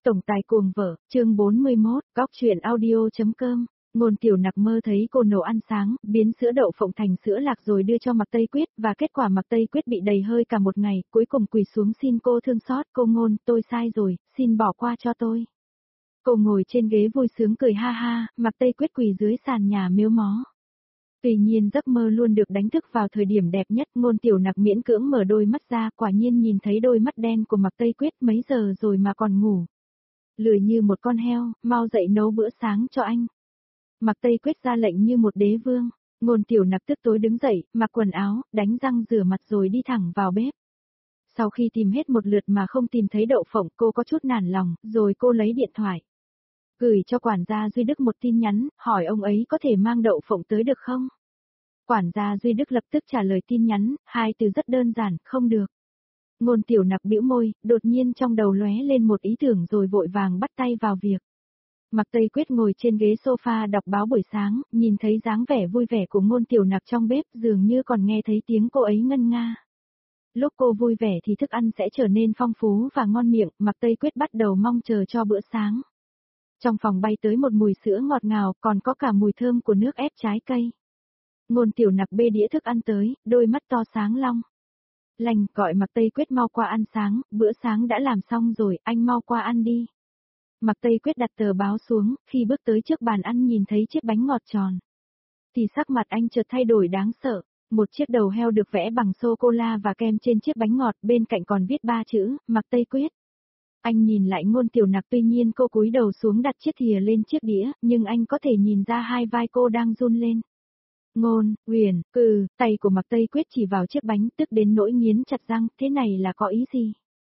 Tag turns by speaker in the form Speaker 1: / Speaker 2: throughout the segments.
Speaker 1: Tổng tài cuồng vợ, chương 41, góc truyện audio.com. Ngôn Tiểu Nặc mơ thấy cô nấu ăn sáng, biến sữa đậu phộng thành sữa lạc rồi đưa cho Mạc Tây Quyết, và kết quả Mạc Tây Quyết bị đầy hơi cả một ngày, cuối cùng quỳ xuống xin cô thương xót. Cô Ngôn, tôi sai rồi, xin bỏ qua cho tôi. Cô ngồi trên ghế vui sướng cười ha ha, Mạc Tây Quyết quỳ dưới sàn nhà mếu mó. Tuy nhiên giấc mơ luôn được đánh thức vào thời điểm đẹp nhất. Ngôn Tiểu Nặc miễn cưỡng mở đôi mắt ra, quả nhiên nhìn thấy đôi mắt đen của Mạc Tây Quyết. Mấy giờ rồi mà còn ngủ? Lười như một con heo, mau dậy nấu bữa sáng cho anh. Mạc Tây Quyết ra lệnh như một đế vương. Ngôn Tiểu Nặc tức tối đứng dậy, mặc quần áo, đánh răng rửa mặt rồi đi thẳng vào bếp. Sau khi tìm hết một lượt mà không tìm thấy đậu phộng, cô có chút nản lòng, rồi cô lấy điện thoại. Gửi cho quản gia Duy Đức một tin nhắn, hỏi ông ấy có thể mang đậu phộng tới được không? Quản gia Duy Đức lập tức trả lời tin nhắn, hai từ rất đơn giản, không được. Ngôn Tiểu Nặc bĩu môi, đột nhiên trong đầu lóe lên một ý tưởng rồi vội vàng bắt tay vào việc. Mạc Tây Quyết ngồi trên ghế sofa đọc báo buổi sáng, nhìn thấy dáng vẻ vui vẻ của Ngôn Tiểu Nặc trong bếp, dường như còn nghe thấy tiếng cô ấy ngân nga. Lúc cô vui vẻ thì thức ăn sẽ trở nên phong phú và ngon miệng, Mạc Tây Quyết bắt đầu mong chờ cho bữa sáng. Trong phòng bay tới một mùi sữa ngọt ngào, còn có cả mùi thơm của nước ép trái cây. Ngôn Tiểu Nặc bê đĩa thức ăn tới, đôi mắt to sáng long lành, gọi Mạc Tây Quyết mau qua ăn sáng, bữa sáng đã làm xong rồi, anh mau qua ăn đi. Mạc Tây Quyết đặt tờ báo xuống, khi bước tới trước bàn ăn nhìn thấy chiếc bánh ngọt tròn. Thì sắc mặt anh chợt thay đổi đáng sợ, một chiếc đầu heo được vẽ bằng sô-cô-la và kem trên chiếc bánh ngọt, bên cạnh còn viết 3 chữ, Mạc Tây Quyết. Anh nhìn lại Ngôn Tiểu Nặc, tuy nhiên cô cúi đầu xuống đặt chiếc thìa lên chiếc đĩa, nhưng anh có thể nhìn ra hai vai cô đang run lên. Ngôn, Huyền, tay của Mạc Tây Quyết chỉ vào chiếc bánh, tức đến nỗi nghiến chặt răng, thế này là có ý gì?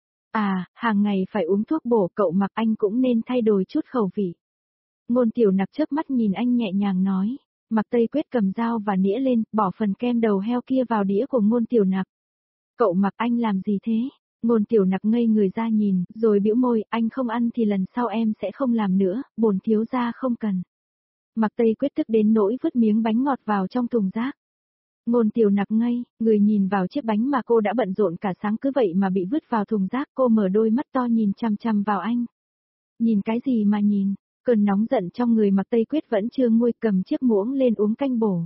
Speaker 1: À, hàng ngày phải uống thuốc bổ, cậu Mạc, anh cũng nên thay đổi chút khẩu vị. Ngôn Tiểu Nặc chớp mắt nhìn anh nhẹ nhàng nói. Mạc Tây Quyết cầm dao và nĩa lên, bỏ phần kem đầu heo kia vào đĩa của Ngôn Tiểu Nặc. Cậu Mạc, anh làm gì thế? Ngôn Tiểu Nặc ngây người ra nhìn, rồi bĩu môi, anh không ăn thì lần sau em sẽ không làm nữa, bổn thiếu gia không cần. Mạc Tây Quyết tức đến nỗi vứt miếng bánh ngọt vào trong thùng rác. Ngôn Tiểu Nặc ngây, người nhìn vào chiếc bánh mà cô đã bận rộn cả sáng cứ vậy mà bị vứt vào thùng rác, cô mở đôi mắt to nhìn chằm chằm vào anh. Nhìn cái gì mà nhìn, cơn nóng giận trong người Mạc Tây Quyết vẫn chưa nguôi, cầm chiếc muỗng lên uống canh bổ.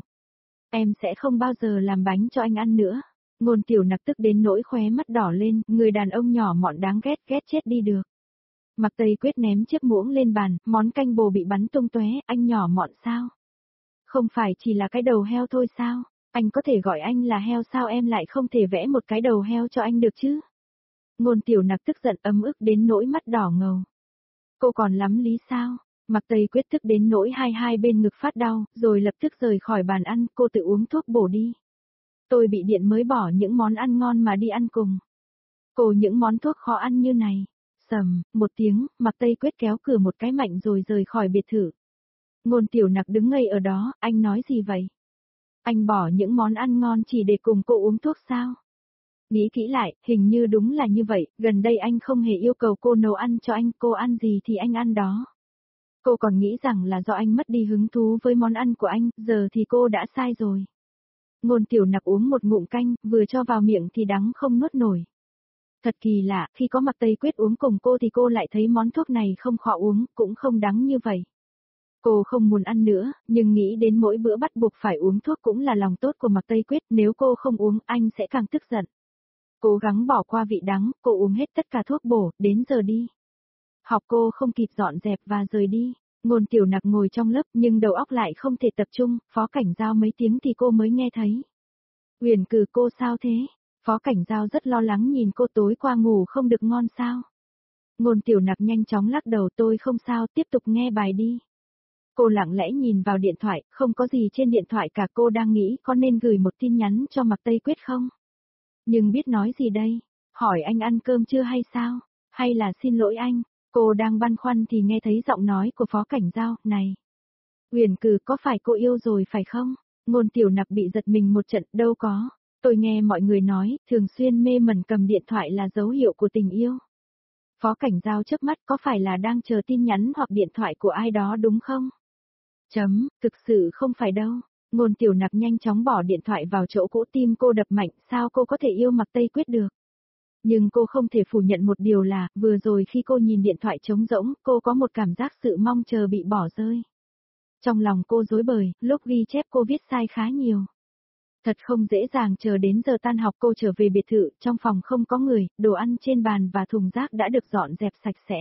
Speaker 1: Em sẽ không bao giờ làm bánh cho anh ăn nữa. Ngôn Tiểu Nặc tức đến nỗi khóe mắt đỏ lên, người đàn ông nhỏ mọn đáng ghét, ghét chết đi được. Mạc Tây Quyết ném chiếc muỗng lên bàn, món canh bồ bị bắn tung tóe, anh nhỏ mọn sao? Không phải chỉ là cái đầu heo thôi sao? Anh có thể gọi anh là heo sao em lại không thể vẽ một cái đầu heo cho anh được chứ? Ngôn Tiểu Nặc tức giận ấm ức đến nỗi mắt đỏ ngầu. Cô còn lắm lý sao? Mạc Tây Quyết tức đến nỗi hai bên ngực phát đau, rồi lập tức rời khỏi bàn ăn, cô tự uống thuốc bổ đi. Tôi bị điện mới bỏ những món ăn ngon mà đi ăn cùng. Cô những món thuốc khó ăn như này. Sầm, một tiếng, Mạc Tây Quyết kéo cửa một cái mạnh rồi rời khỏi biệt thự. Ngôn Tiểu Nặc đứng ngây ở đó, anh nói gì vậy? Anh bỏ những món ăn ngon chỉ để cùng cô uống thuốc sao? Nghĩ kỹ lại, hình như đúng là như vậy, gần đây anh không hề yêu cầu cô nấu ăn cho anh, cô ăn gì thì anh ăn đó. Cô còn nghĩ rằng là do anh mất đi hứng thú với món ăn của anh, giờ thì cô đã sai rồi. Ngôn Tiểu Nặc uống một ngụm canh, vừa cho vào miệng thì đắng không nuốt nổi. Thật kỳ lạ, khi có Mạc Tây Quyết uống cùng cô thì cô lại thấy món thuốc này không khó uống, cũng không đắng như vậy. Cô không muốn ăn nữa, nhưng nghĩ đến mỗi bữa bắt buộc phải uống thuốc cũng là lòng tốt của Mạc Tây Quyết, nếu cô không uống anh sẽ càng tức giận. Cố gắng bỏ qua vị đắng, cô uống hết tất cả thuốc bổ, đến giờ đi. Học cô không kịp dọn dẹp và rời đi. Ngôn Tiểu Nặc ngồi trong lớp nhưng đầu óc lại không thể tập trung, Phó Cảnh Giao mấy tiếng thì cô mới nghe thấy. Huyền Cừ, cô sao thế? Phó Cảnh Giao rất lo lắng nhìn cô, tối qua ngủ không được ngon sao? Ngôn Tiểu Nặc nhanh chóng lắc đầu, tôi không sao, tiếp tục nghe bài đi. Cô lặng lẽ nhìn vào điện thoại, không có gì trên điện thoại cả, cô đang nghĩ có nên gửi một tin nhắn cho Mạc Tây Quyết không? Nhưng biết nói gì đây? Hỏi anh ăn cơm chưa hay sao? Hay là xin lỗi anh? Cô đang băn khoăn thì nghe thấy giọng nói của Phó Cảnh Giao, này. Huyền Cừ, có phải cô yêu rồi phải không? Ngôn Tiểu Nặc bị giật mình một trận, đâu có. Tôi nghe mọi người nói, thường xuyên mê mẩn cầm điện thoại là dấu hiệu của tình yêu. Phó Cảnh Giao chớp mắt, có phải là đang chờ tin nhắn hoặc điện thoại của ai đó đúng không? Thực sự không phải đâu. Ngôn Tiểu Nặc nhanh chóng bỏ điện thoại vào chỗ cũ, tim cô đập mạnh, sao cô có thể yêu Mạc Tây Quyết được? Nhưng cô không thể phủ nhận một điều là, vừa rồi khi cô nhìn điện thoại trống rỗng, cô có một cảm giác sự mong chờ bị bỏ rơi. Trong lòng cô rối bời, lúc ghi chép cô viết sai khá nhiều. Thật không dễ dàng chờ đến giờ tan học cô trở về biệt thự, trong phòng không có người, đồ ăn trên bàn và thùng rác đã được dọn dẹp sạch sẽ.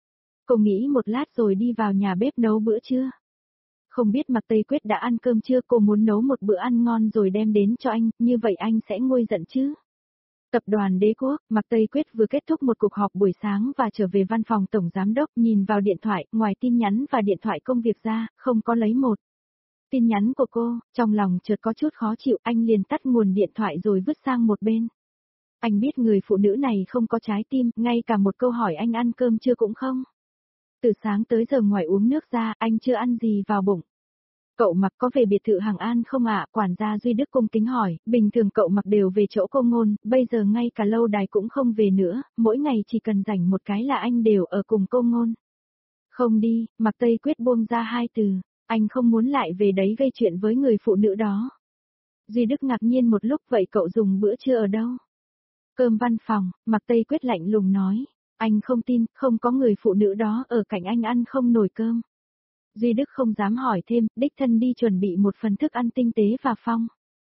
Speaker 1: Cô nghĩ một lát rồi đi vào nhà bếp nấu bữa trưa. Không biết Mạc Tây Quyết đã ăn cơm chưa, cô muốn nấu một bữa ăn ngon rồi đem đến cho anh, như vậy anh sẽ nguôi giận chứ. Tập đoàn Đế Quốc, Mạc Tây Quyết vừa kết thúc một cuộc họp buổi sáng và trở về văn phòng tổng giám đốc, nhìn vào điện thoại, ngoài tin nhắn và điện thoại công việc ra, không có lấy một tin nhắn của cô, trong lòng chợt có chút khó chịu, anh liền tắt nguồn điện thoại rồi vứt sang một bên. Anh biết người phụ nữ này không có trái tim, ngay cả một câu hỏi anh ăn cơm chưa cũng không. Từ sáng tới giờ ngoài uống nước ra, anh chưa ăn gì vào bụng. Cậu Mặc có về biệt thự Hàng An không ạ? Quản gia Duy Đức cung kính hỏi, bình thường cậu Mặc đều về chỗ cô Ngôn, bây giờ ngay cả lâu đài cũng không về nữa, mỗi ngày chỉ cần rảnh một cái là anh đều ở cùng cô Ngôn. Không đi, Mạc Tây Quyết buông ra hai từ, anh không muốn lại về đấy gây chuyện với người phụ nữ đó. Duy Đức ngạc nhiên một lúc, vậy cậu dùng bữa trưa ở đâu? Cơm văn phòng, Mạc Tây Quyết lạnh lùng nói, anh không tin, không có người phụ nữ đó ở cạnh anh ăn không nổi cơm. Duy Đức không dám hỏi thêm, đích thân đi chuẩn bị một phần thức ăn tinh tế và phong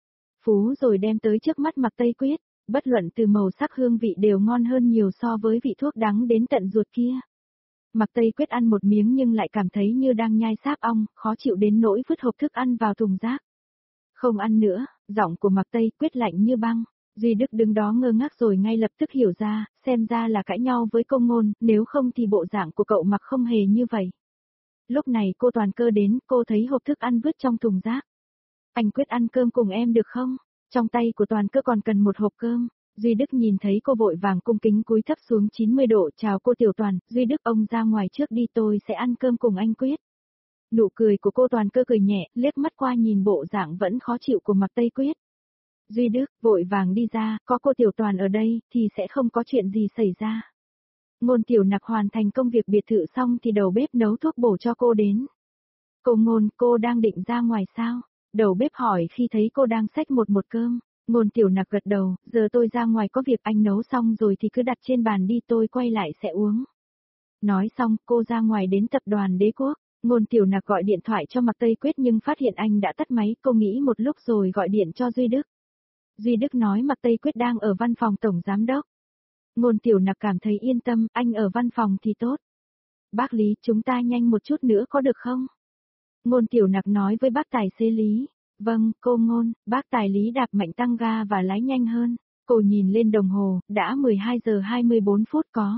Speaker 1: phú rồi đem tới trước mắt Mạc Tây Quyết, bất luận từ màu sắc hương vị đều ngon hơn nhiều so với vị thuốc đắng đến tận ruột kia. Mạc Tây Quyết ăn một miếng nhưng lại cảm thấy như đang nhai sáp ong, khó chịu đến nỗi vứt hộp thức ăn vào thùng rác. Không ăn nữa, giọng của Mạc Tây Quyết lạnh như băng. Duy Đức đứng đó ngơ ngác rồi ngay lập tức hiểu ra, xem ra là cãi nhau với cô Ngôn, nếu không thì bộ dạng của cậu Mặc không hề như vậy. Lúc này cô Toàn Cơ đến, cô thấy hộp thức ăn vứt trong thùng rác. Anh Quyết ăn cơm cùng em được không? Trong tay của Toàn Cơ còn cần một hộp cơm. Duy Đức nhìn thấy cô vội vàng cung kính cúi thấp xuống 90 độ, chào cô Tiểu Toàn, Duy Đức ông ra ngoài trước đi, tôi sẽ ăn cơm cùng anh Quyết. Nụ cười của cô Toàn Cơ cười nhẹ, liếc mắt qua nhìn bộ dạng vẫn khó chịu của Mạc Tây Quyết. Duy Đức vội vàng đi ra, có cô Tiểu Toàn ở đây thì sẽ không có chuyện gì xảy ra. Ngôn Tiểu Nặc hoàn thành công việc biệt thự xong thì đầu bếp nấu thuốc bổ cho cô đến. Cô Ngôn, cô đang định ra ngoài sao? Đầu bếp hỏi khi thấy cô đang xách một cơm. Ngôn Tiểu Nặc gật đầu, giờ tôi ra ngoài có việc, anh nấu xong rồi thì cứ đặt trên bàn đi, tôi quay lại sẽ uống. Nói xong, cô ra ngoài đến tập đoàn Đế Quốc. Ngôn Tiểu Nặc gọi điện thoại cho Mạc Tây Quyết nhưng phát hiện anh đã tắt máy, cô nghĩ một lúc rồi gọi điện cho Duy Đức. Duy Đức nói Mạc Tây Quyết đang ở văn phòng tổng giám đốc. Ngôn Tiểu Nặc cảm thấy yên tâm, anh ở văn phòng thì tốt. Bác Lý, chúng ta nhanh một chút nữa có được không? Ngôn Tiểu Nặc nói với bác tài xế Lý. Vâng, cô Ngôn, bác tài Lý đạp mạnh tăng ga và lái nhanh hơn. Cô nhìn lên đồng hồ, đã 12 giờ 24 phút có.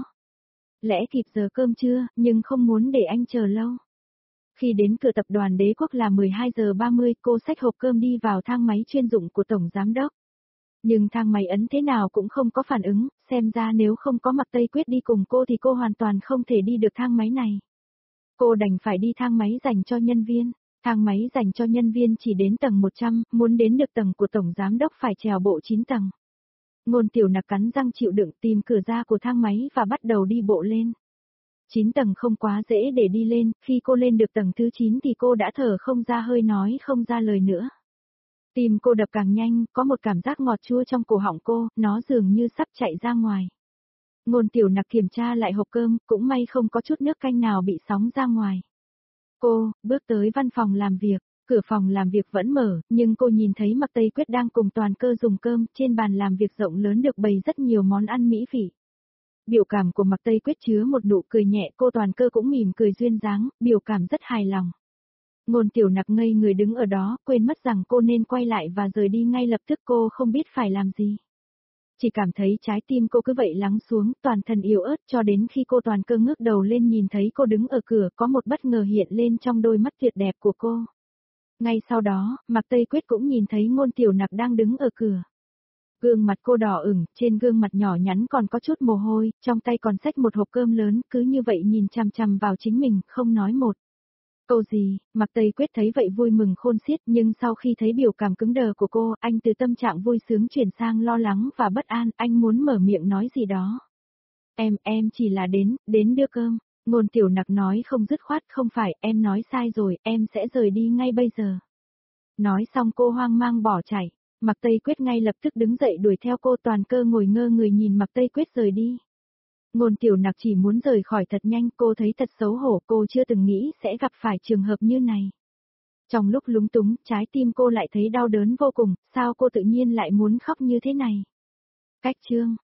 Speaker 1: Lẽ kịp giờ cơm trưa, nhưng không muốn để anh chờ lâu. Khi đến cửa tập đoàn Đế Quốc là 12 giờ 30, cô xách hộp cơm đi vào thang máy chuyên dụng của tổng giám đốc. Nhưng thang máy ấn thế nào cũng không có phản ứng, xem ra nếu không có Mạc Tây Quyết đi cùng cô thì cô hoàn toàn không thể đi được thang máy này. Cô đành phải đi thang máy dành cho nhân viên. Thang máy dành cho nhân viên chỉ đến tầng 100, muốn đến được tầng của tổng giám đốc phải trèo bộ 9 tầng. Ngôn Tiểu Nặc cắn răng chịu đựng tìm cửa ra của thang máy và bắt đầu đi bộ lên. 9 tầng không quá dễ để đi lên, khi cô lên được tầng thứ 9 thì cô đã thở không ra hơi, nói không ra lời nữa. Tim cô đập càng nhanh, có một cảm giác ngọt chua trong cổ họng cô, nó dường như sắp chạy ra ngoài. Ngôn Tiểu Nặc kiểm tra lại hộp cơm, cũng may không có chút nước canh nào bị sóng ra ngoài. Cô, bước tới văn phòng làm việc, cửa phòng làm việc vẫn mở, nhưng cô nhìn thấy Mạc Tây Quyết đang cùng Toàn Cơ dùng cơm, trên bàn làm việc rộng lớn được bày rất nhiều món ăn mỹ vị. Biểu cảm của Mạc Tây Quyết chứa một nụ cười nhẹ, cô Toàn Cơ cũng mỉm cười duyên dáng, biểu cảm rất hài lòng. Ngôn Tiểu Nặc ngây người đứng ở đó, quên mất rằng cô nên quay lại và rời đi ngay lập tức, cô không biết phải làm gì. Chỉ cảm thấy trái tim cô cứ vậy lắng xuống, toàn thân yếu ớt cho đến khi cô Toàn Cơ ngước đầu lên nhìn thấy cô đứng ở cửa, có một bất ngờ hiện lên trong đôi mắt tuyệt đẹp của cô. Ngay sau đó, Mạc Tây Quyết cũng nhìn thấy Ngôn Tiểu Nặc đang đứng ở cửa. Gương mặt cô đỏ ửng, trên gương mặt nhỏ nhắn còn có chút mồ hôi, trong tay còn xách một hộp cơm lớn, cứ như vậy nhìn chằm chằm vào chính mình, không nói một câu gì. Mạc Tây Quyết thấy vậy vui mừng khôn xiết, nhưng sau khi thấy biểu cảm cứng đờ của cô, anh từ tâm trạng vui sướng chuyển sang lo lắng và bất an, anh muốn mở miệng nói gì đó. Em chỉ là đến đưa cơm. Ngôn Tiểu Nặc nói không dứt khoát, không phải, em nói sai rồi, em sẽ rời đi ngay bây giờ. Nói xong cô hoang mang bỏ chạy. Mạc Tây Quyết ngay lập tức đứng dậy đuổi theo cô, Toàn Cơ ngồi ngơ người nhìn Mạc Tây Quyết rời đi. Ngôn Tiểu Nặc chỉ muốn rời khỏi thật nhanh, cô thấy thật xấu hổ, cô chưa từng nghĩ sẽ gặp phải trường hợp như này. Trong lúc lúng túng, trái tim cô lại thấy đau đớn vô cùng, sao cô tự nhiên lại muốn khóc như thế này? Cách chương